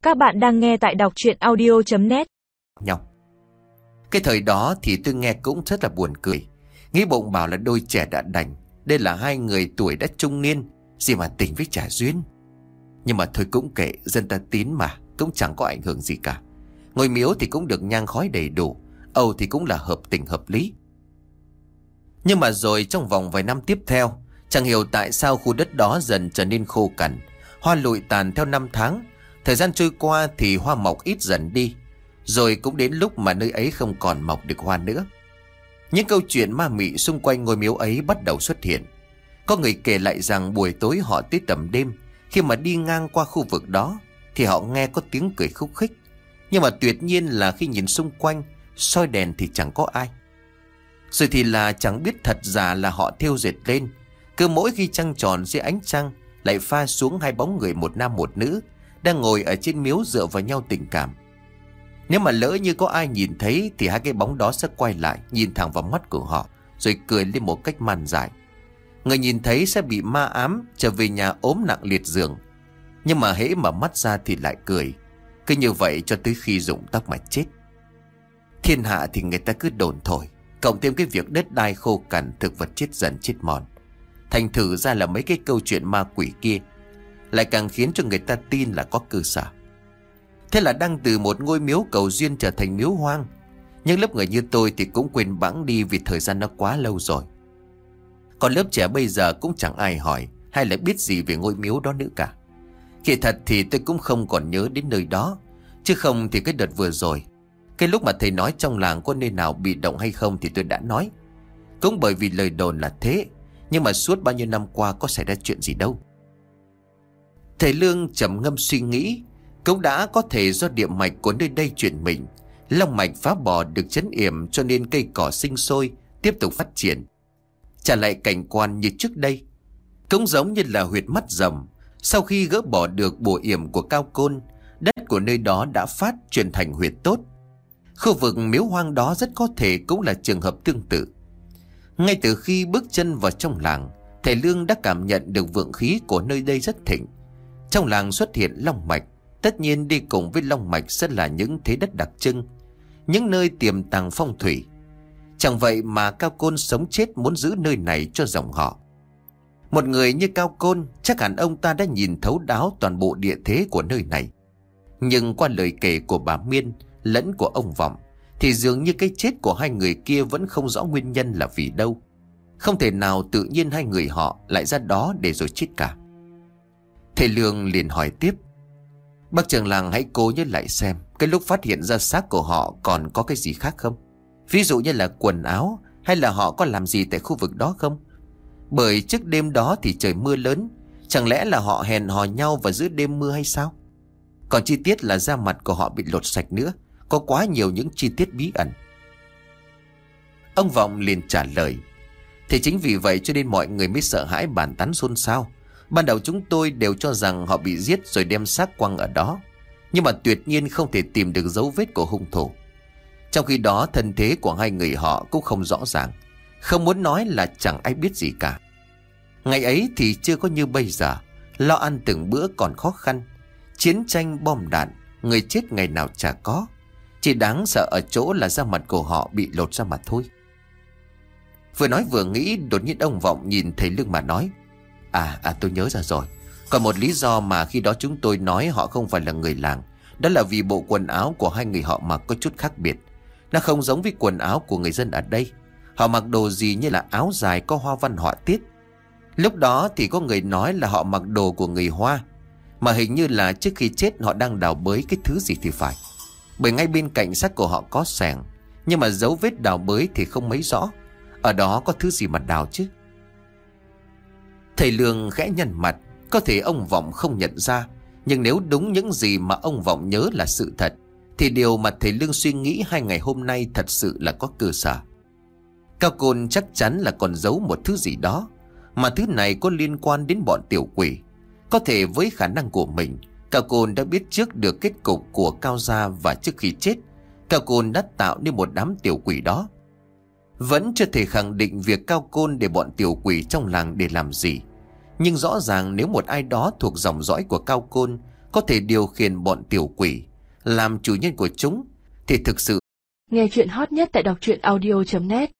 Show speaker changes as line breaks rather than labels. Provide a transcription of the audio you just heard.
Các bạn đang nghe tại đọc truyện audio.net.
Nhau. Cái thời đó thì tôi nghe cũng rất là buồn cười. Nghĩ bụng bảo là đôi trẻ đã đành. Đây là hai người tuổi đã trung niên, gì mà tình với trả duyên. Nhưng mà thôi cũng kệ, dân ta tín mà, cũng chẳng có ảnh hưởng gì cả. Ngôi miếu thì cũng được nhang khói đầy đủ, âu thì cũng là hợp tình hợp lý. Nhưng mà rồi trong vòng vài năm tiếp theo, chẳng hiểu tại sao khu đất đó dần trở nên khô cằn, hoa lụi tàn theo năm tháng. Thời gian trôi qua thì hoa mọc ít dần đi, rồi cũng đến lúc mà nơi ấy không còn mọc được hoa nữa. Những câu chuyện ma mị xung quanh ngôi miếu ấy bắt đầu xuất hiện. Có người kể lại rằng buổi tối họ tới tầm đêm, khi mà đi ngang qua khu vực đó thì họ nghe có tiếng cười khúc khích. Nhưng mà tuyệt nhiên là khi nhìn xung quanh, soi đèn thì chẳng có ai. Rồi thì là chẳng biết thật giả là họ thêu dệt lên. Cứ mỗi khi trăng tròn dưới ánh trăng lại pha xuống hai bóng người, một nam một nữ, đang ngồi ở trên miếu dựa vào nhau tình cảm. Nếu mà lỡ như có ai nhìn thấy thì hai cái bóng đó sẽ quay lại, nhìn thẳng vào mắt của họ, rồi cười lên một cách man dại. Người nhìn thấy sẽ bị ma ám, trở về nhà ốm nặng liệt giường. Nhưng mà hễ mở mắt ra thì lại cười. Cứ như vậy cho tới khi rụng tóc mà chết. Thiên hạ thì người ta cứ đồn thổi, cộng thêm cái việc đất đai khô cằn, thực vật chết dần chết mòn, thành thử ra là mấy cái câu chuyện ma quỷ kia lại càng khiến cho người ta tin là có cơ sở. Thế là đang từ một ngôi miếu cầu duyên trở thành miếu hoang. Nhưng lớp người như tôi thì cũng quên bẵng đi vì thời gian nó quá lâu rồi. Còn lớp trẻ bây giờ cũng chẳng ai hỏi hay là biết gì về ngôi miếu đó nữa cả. Kỳ thật thì tôi cũng không còn nhớ đến nơi đó. Chứ không thì cái đợt vừa rồi, cái lúc mà thầy nói trong làng có nơi nào bị động hay không thì tôi đã nói. Cũng bởi vì lời đồn là thế, nhưng mà suốt bao nhiêu năm qua có xảy ra chuyện gì đâu. Thầy Lương trầm ngâm suy nghĩ. Cũng đã có thể do địa mạch của nơi đây chuyển mình, long mạch phá bỏ được trấn yểm, cho nên cây cỏ sinh sôi, tiếp tục phát triển, trả lại cảnh quan như trước đây. Cũng giống như là huyệt mắt rồng, sau khi gỡ bỏ được bùa yểm của cao côn, đất của nơi đó đã phát chuyển thành huyệt tốt. Khu vực miếu hoang đó rất có thể cũng là trường hợp tương tự. Ngay từ khi bước chân vào trong làng, thầy Lương đã cảm nhận được vượng khí của nơi đây rất thịnh. Trong làng xuất hiện long mạch, tất nhiên đi cùng với long mạch sẽ là những thế đất đặc trưng, những nơi tiềm tàng phong thủy. Chẳng vậy mà cao côn sống chết muốn giữ nơi này cho dòng họ. Một người như cao côn, chắc hẳn ông ta đã nhìn thấu đáo toàn bộ địa thế của nơi này. Nhưng qua lời kể của bà Miên lẫn của ông Vọng thì dường như cái chết của hai người kia vẫn không rõ nguyên nhân là vì đâu. Không thể nào tự nhiên hai người họ lại ra đó để rồi chết cả. Thầy Lương liền hỏi tiếp: Bác trưởng làng hãy cố nhớ lại xem, cái lúc phát hiện ra xác của họ còn có cái gì khác không? Ví dụ như là quần áo, hay là họ có làm gì tại khu vực đó không? Bởi trước đêm đó thì trời mưa lớn, chẳng lẽ là họ hẹn hò nhau vào giữa đêm mưa hay sao? Còn chi tiết là da mặt của họ bị lột sạch nữa, có quá nhiều những chi tiết bí ẩn. Ông Vọng liền trả lời: Thì chính vì vậy cho nên mọi người mới sợ hãi bàn tán xôn xao. Ban đầu chúng tôi đều cho rằng họ bị giết rồi đem xác quăng ở đó, nhưng mà tuyệt nhiên không thể tìm được dấu vết của hung thủ. Trong khi đó thân thế của hai người họ cũng không rõ ràng, không muốn nói là chẳng ai biết gì cả. Ngày ấy thì chưa có như bây giờ, lo ăn từng bữa còn khó khăn. Chiến tranh bom đạn, người chết ngày nào chả có. Chỉ đáng sợ ở chỗ là da mặt của họ bị lột ra mà thôi. Vừa nói vừa nghĩ, đột nhiên ông Vọng nhìn thầy Lương mà nói: tôi nhớ ra rồi. Còn một lý do mà khi đó chúng tôi nói họ không phải là người làng, đó là vì bộ quần áo của hai người họ mặc có chút khác biệt. Nó không giống với quần áo của người dân ở đây. Họ mặc đồ gì như là áo dài có hoa văn họa tiết. Lúc đó thì có người nói là họ mặc đồ của người Hoa, mà hình như là trước khi chết họ đang đào bới cái thứ gì thì phải. Bởi ngay bên cạnh xác của họ có xẻng, nhưng mà dấu vết đào bới thì không mấy rõ. Ở đó có thứ gì mà đào chứ? Thầy Lương khẽ nhăn mặt. Có thể ông Vọng không nhận ra, nhưng nếu đúng những gì mà ông Vọng nhớ là sự thật, thì điều mà thầy Lương suy nghĩ 2 ngày hôm nay thật sự là có cơ sở. Cao Côn chắc chắn là còn giấu một thứ gì đó, mà thứ này có liên quan đến bọn tiểu quỷ. Có thể với khả năng của mình, Cao Côn đã biết trước được kết cục của Cao gia, và trước khi chết, Cao Côn đã tạo nên một đám tiểu quỷ đó. Vẫn chưa thể khẳng định việc Cao Côn để bọn tiểu quỷ trong làng để làm gì, nhưng rõ ràng nếu một ai đó thuộc dòng dõi của Cao Côn có thể điều khiển bọn tiểu quỷ, làm chủ nhân của chúng, thì thực sự.
Nghe chuyện hot nhất tại đọc truyện audio.net